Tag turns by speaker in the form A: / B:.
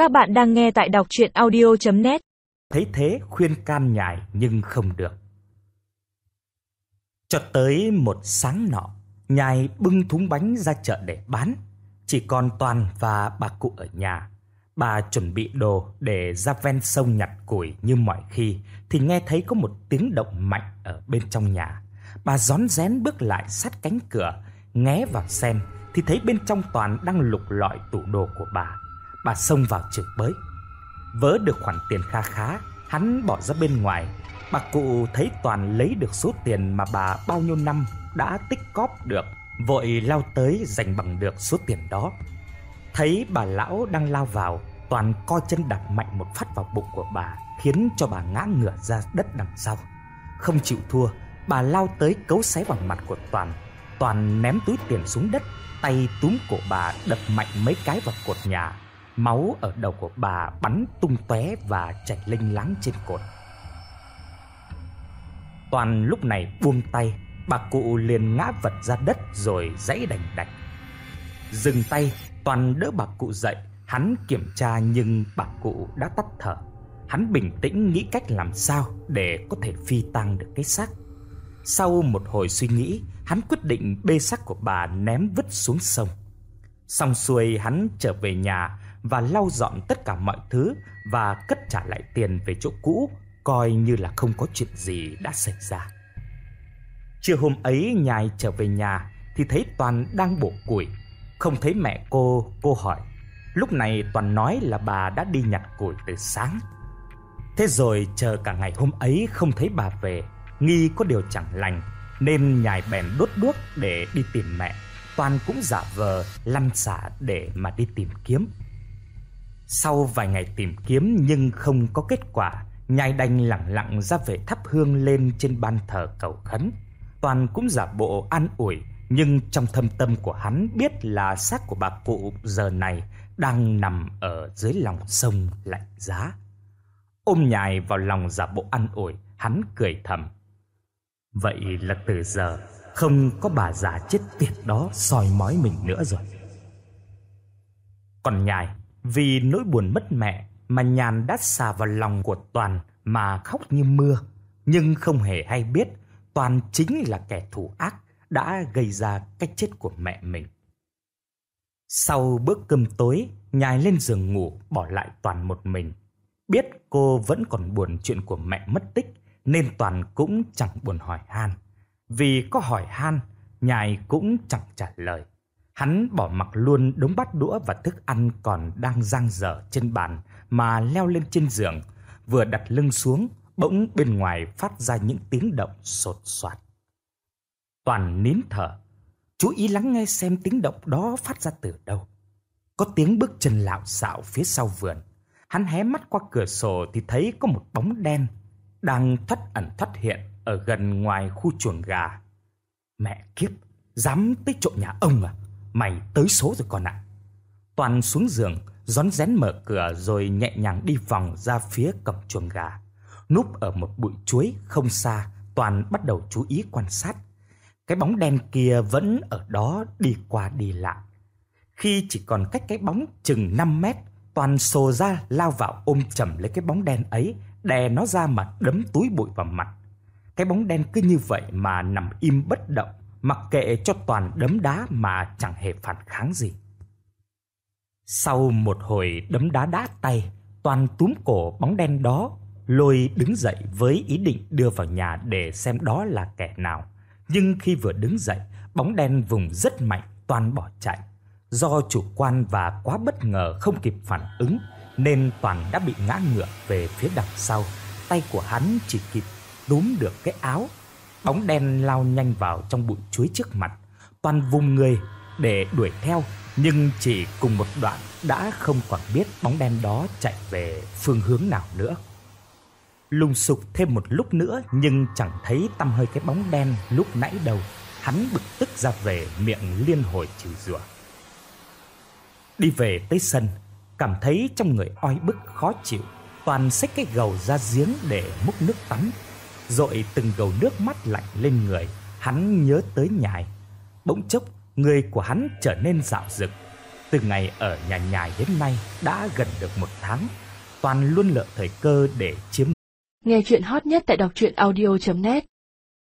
A: Các bạn đang nghe tại đọc truyện audio.net.
B: Thấy thế khuyên can Nhài nhưng không được. Cho tới một sáng nọ, Nhài bưng thúng bánh ra chợ để bán. Chỉ còn Toàn và bà cụ ở nhà. Bà chuẩn bị đồ để ra ven sông nhặt củi như mọi khi thì nghe thấy có một tiếng động mạnh ở bên trong nhà. Bà rón rén bước lại sát cánh cửa, nghé vào xem thì thấy bên trong Toàn đang lục lọi tủ đồ của bà. Bà xông vào chửi bới. Vớ được khoản tiền kha khá, hắn bỏ ra bên ngoài. Bà cụ thấy Toàn lấy được số tiền mà bà bao nhiêu năm đã tích cóp được, vội lao tới giành bằng được số tiền đó. Thấy bà lão đang lao vào, Toàn co chân đạp mạnh một phát vào bụng của bà, khiến cho bà ngã ngửa ra đất đằng sau. Không chịu thua, bà lao tới cấu xé vào mặt của Toàn. Toàn ném túi tiền xuống đất, tay túm cổ bà đập mạnh mấy cái vào cột nhà. Máu ở đầu của bà bắn tung tóe và chảy lênh láng trên cột. Toàn lúc này buông tay, bà cụ liền ngã vật ra đất rồi giãy đành đạch. Dừng tay, Toàn đỡ bà cụ dậy. Hắn kiểm tra nhưng bà cụ đã tắt thở. Hắn bình tĩnh nghĩ cách làm sao để có thể phi tang được cái xác. Sau một hồi suy nghĩ, hắn quyết định bê xác của bà ném vứt xuống sông. Xong xuôi, hắn trở về nhà và lau dọn tất cả mọi thứ và cất trả lại tiền về chỗ cũ, coi như là không có chuyện gì đã xảy ra. Trưa hôm ấy, Nhài trở về nhà thì thấy Toàn đang bổ củi. Không thấy mẹ cô hỏi. Lúc này Toàn nói là bà đã đi nhặt củi từ sáng. Thế rồi chờ cả ngày hôm ấy không thấy bà về, nghi có điều chẳng lành, nên Nhài bèn đốt đuốc để đi tìm mẹ. Toàn cũng giả vờ lăn xả để mà đi tìm kiếm. Sau vài ngày tìm kiếm nhưng không có kết quả, Nhài đành lẳng lặng ra về thắp hương lên trên ban thờ cầu khấn. Toàn cũng giả bộ an ủi, nhưng trong thâm tâm của hắn biết là xác của bà cụ giờ này đang nằm ở dưới lòng sông lạnh giá. Ôm Nhài vào lòng giả bộ an ủi, hắn cười thầm. Vậy là từ giờ không có bà già chết tiệt đó soi mói mình nữa rồi. Còn Nhài, vì nỗi buồn mất mẹ mà nhàn đát xà vào lòng của Toàn mà khóc như mưa. Nhưng không hề hay biết Toàn chính là kẻ thù ác đã gây ra cái chết của mẹ mình. Sau bữa cơm tối, Nhài lên giường ngủ bỏ lại Toàn một mình. Biết cô vẫn còn buồn chuyện của mẹ mất tích nên Toàn cũng chẳng buồn hỏi han. Vì có hỏi han, Nhài cũng chẳng trả lời. Hắn bỏ mặc luôn đống bát đũa và thức ăn còn đang dang dở trên bàn mà leo lên trên giường. Vừa đặt lưng xuống, bỗng bên ngoài phát ra những tiếng động sột soạt. Toàn nín thở, chú ý lắng nghe xem tiếng động đó phát ra từ đâu. Có tiếng bước chân lạo xạo phía sau vườn. Hắn hé mắt qua cửa sổ thì thấy có một bóng đen đang thoắt ẩn thoắt hiện ở gần ngoài khu chuồng gà. Mẹ kiếp, dám tới trộm nhà ông à? Mày tới số rồi con ạ. Toàn xuống giường, rón rén mở cửa rồi nhẹ nhàng đi vòng ra phía cổng chuồng gà. Núp ở một bụi chuối không xa, Toàn bắt đầu chú ý quan sát. Cái bóng đen kia vẫn ở đó đi qua đi lại. Khi chỉ còn cách cái bóng chừng 5 mét, Toàn sồ ra lao vào ôm chầm lấy cái bóng đen ấy, đè nó ra mà đấm túi bụi vào mặt. Cái bóng đen cứ như vậy mà nằm im bất động, mặc kệ cho Toàn đấm đá mà chẳng hề phản kháng gì. Sau một hồi đấm đá đá tay, Toàn túm cổ bóng đen đó, lôi đứng dậy với ý định đưa vào nhà để xem đó là kẻ nào. Nhưng khi vừa đứng dậy, bóng đen vùng rất mạnh, Toàn bỏ chạy. Do chủ quan và quá bất ngờ không kịp phản ứng nên Toàn đã bị ngã ngửa về phía đằng sau. Tay của hắn chỉ kịp túm được cái áo. Bóng đen lao nhanh vào trong bụi chuối trước mặt. Toàn vùng người để đuổi theo, nhưng chỉ cùng một đoạn đã không còn biết bóng đen đó chạy về phương hướng nào nữa. Lùng sục thêm một lúc nữa nhưng chẳng thấy tăm hơi cái bóng đen lúc nãy đâu. Hắn bực tức ra về, miệng liên hồi chửi rủa. Đi về tới sân, cảm thấy trong người oi bức khó chịu, Toàn xách cái gầu ra giếng để múc nước tắm. Dội từng gầu nước mắt lạnh lên người, hắn nhớ tới Nhài. Bỗng chốc, người của hắn trở nên rạo rực. Từ ngày ở nhà Nhài đến nay đã gần được 1 tháng, Toàn luôn lợi thời cơ để chiếm.
C: Nghe chuyện hot nhất tại đọc truyện audio.net